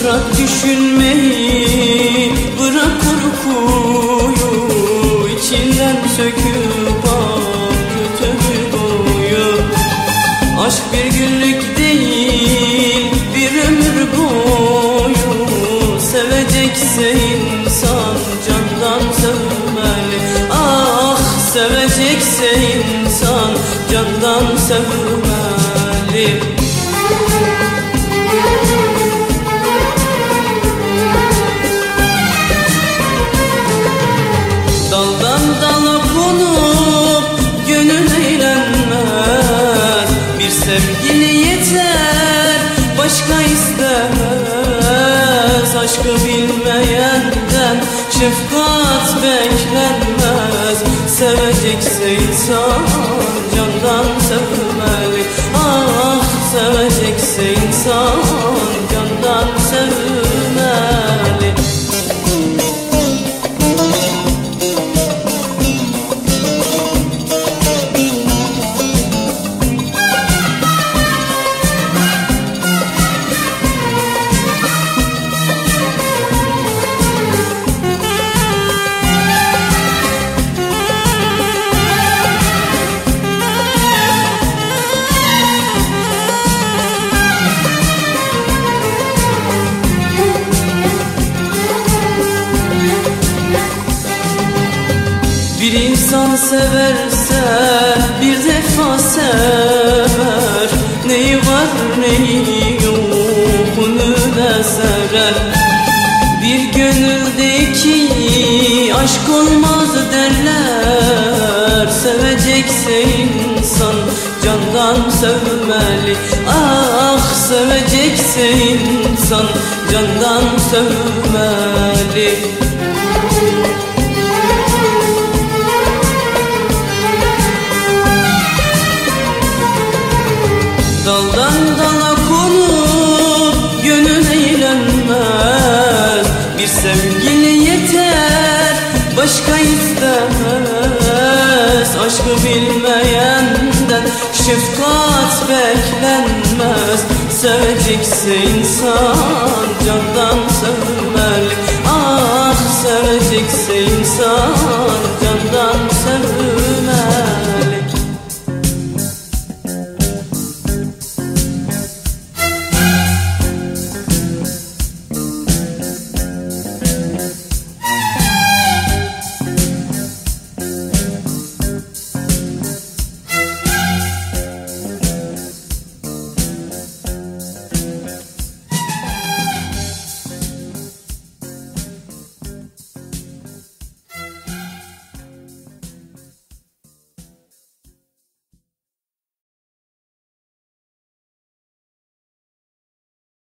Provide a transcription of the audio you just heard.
Bırak düşünmeyi, bırak korkuyu, içinden söküp al kötü huyu. Aşk bir günlük değil, bir ömür boyu. Sevecekse insan candan sevmeli. Ah, sevecekse insan candan sevmeli. Daldan dala konup gönül eğlenmez. Bir sevgili yeter, başka istemez. Aşkı bilmeyenden şefkat beklenmez. Sevecekse insan candan sevmeli. Ah, sevecekse insan candan sevmeli. Bir insan severse bir defa sever. Neyi var neyi yok onu da sever. Bir gönüldeki aşk olmaz derler. Sevecekse insan candan sevmeli. Ah, sevecekse insan candan sevmeli. Daldan dala konup gönül eğlenmez. Bir sevgili yeter, başka istemez. Aşkı bilmeyenden şefkat beklenmez. Sevecekse insan candan sevmeli. Ah, sevecekse insan